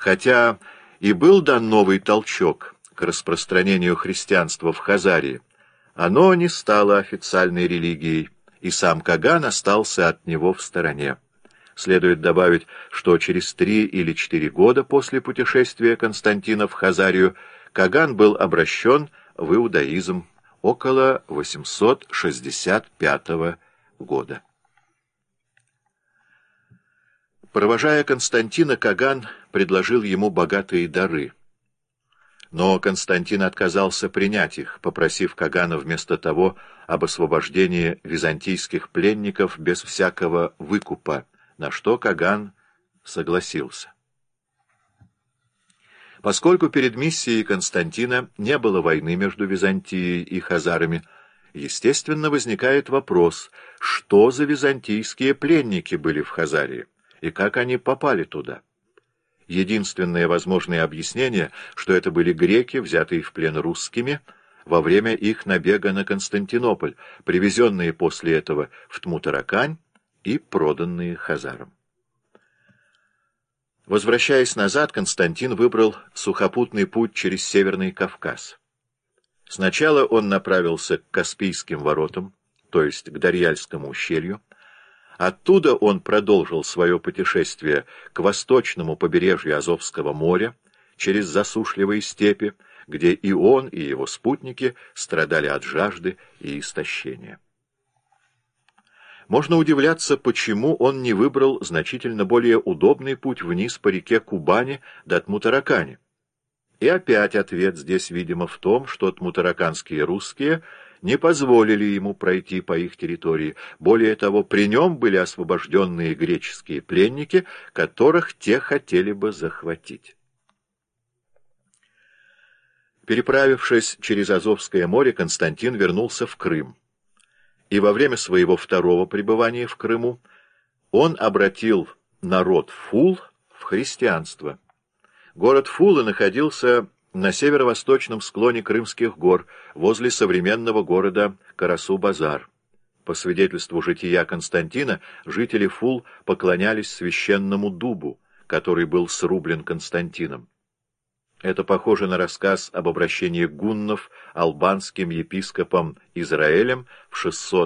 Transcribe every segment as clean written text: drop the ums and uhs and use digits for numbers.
Хотя и был дан новый толчок к распространению христианства в Хазарии, оно не стало официальной религией, и сам Каган остался от него в стороне. Следует добавить, что через 3 или 4 года после путешествия Константина в Хазарию Каган был обращен в иудаизм около 865 года. Провожая Константина, Каган предложил ему богатые дары. Но Константин отказался принять их, попросив Кагана вместо того об освобождении византийских пленников без всякого выкупа, на что Каган согласился. Поскольку перед миссией Константина не было войны между Византией и хазарами, естественно, возникает вопрос, что за византийские пленники были в Хазарии и как они попали туда. Единственное возможное объяснение, что это были греки, взятые в плен русскими во время их набега на Константинополь, привезенные после этого в Тмутаракань и проданные хазарам. Возвращаясь назад, Константин выбрал сухопутный путь через Северный Кавказ. Сначала он направился к Каспийским воротам, то есть к Дарьяльскому ущелью. Оттуда он продолжил свое путешествие к восточному побережью Азовского моря, через засушливые степи, где и он, и его спутники страдали от жажды и истощения. Можно удивляться, почему он не выбрал значительно более удобный путь вниз по реке Кубани до Тмутаракани. И опять ответ здесь, видимо, в том, что тмутараканские русские не позволили ему пройти по их территории. Более того, при нем были освобожденные греческие пленники, которых те хотели бы захватить. Переправившись через Азовское море, Константин вернулся в Крым. И во время своего второго пребывания в Крыму он обратил народ Фул в христианство. Город Фулы находился на северо-восточном склоне Крымских гор, возле современного города Карасу-Базар. По свидетельству жития Константина, жители Фул поклонялись священному дубу, который был срублен Константином. Это похоже на рассказ об обращении гуннов албанским епископом Израилем в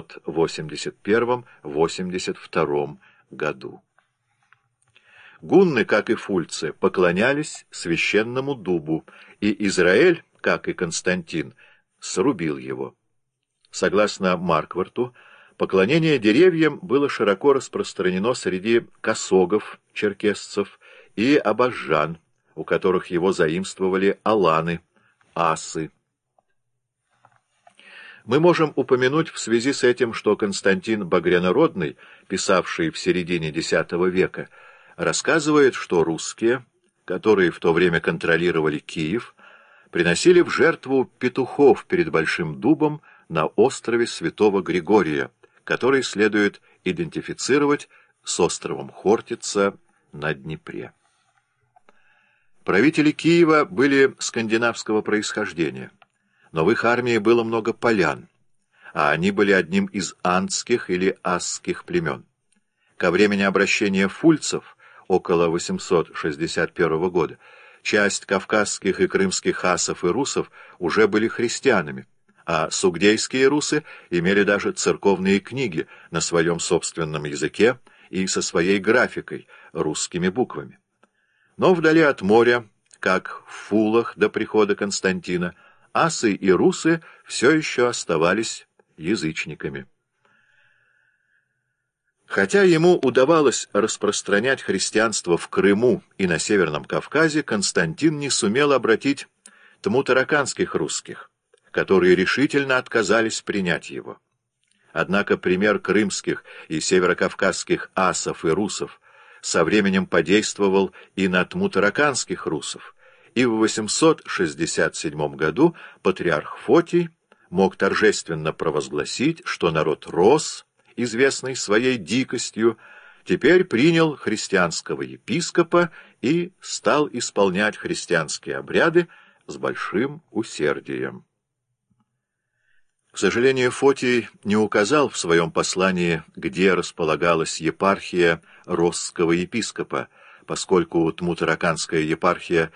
681-82 году. Гунны, как и фульцы, поклонялись священному дубу, и Израиль, как и Константин, срубил его. Согласно Маркварту, поклонение деревьям было широко распространено среди косогов, черкесцев и абазжан, у которых его заимствовали аланы, асы. Мы можем упомянуть в связи с этим, что Константин Багрянородный, писавший в середине X века, рассказывает, что русские, которые в то время контролировали Киев, приносили в жертву петухов перед Большим дубом на острове Святого Григория, который следует идентифицировать с островом Хортица на Днепре. Правители Киева были скандинавского происхождения, но в их армии было много полян, а они были одним из андских или асских племен. Ко времени обращения фульцев, около 861 года, часть кавказских и крымских асов и русов уже были христианами, а сугдейские русы имели даже церковные книги на своем собственном языке и со своей графикой, русскими буквами. Но вдали от моря, как в Фулах до прихода Константина, асы и русы все еще оставались язычниками. Хотя ему удавалось распространять христианство в Крыму и на Северном Кавказе, Константин не сумел обратить тмутараканских русских, которые решительно отказались принять его. Однако пример крымских и северокавказских асов и русов со временем подействовал и на тмутараканских русов, и в 867 году патриарх Фотий мог торжественно провозгласить, что народ Рос, известный своей дикостью, теперь принял христианского епископа и стал исполнять христианские обряды с большим усердием. К сожалению, Фотий не указал в своем послании, где располагалась епархия росского епископа, поскольку Тмутараканская епархия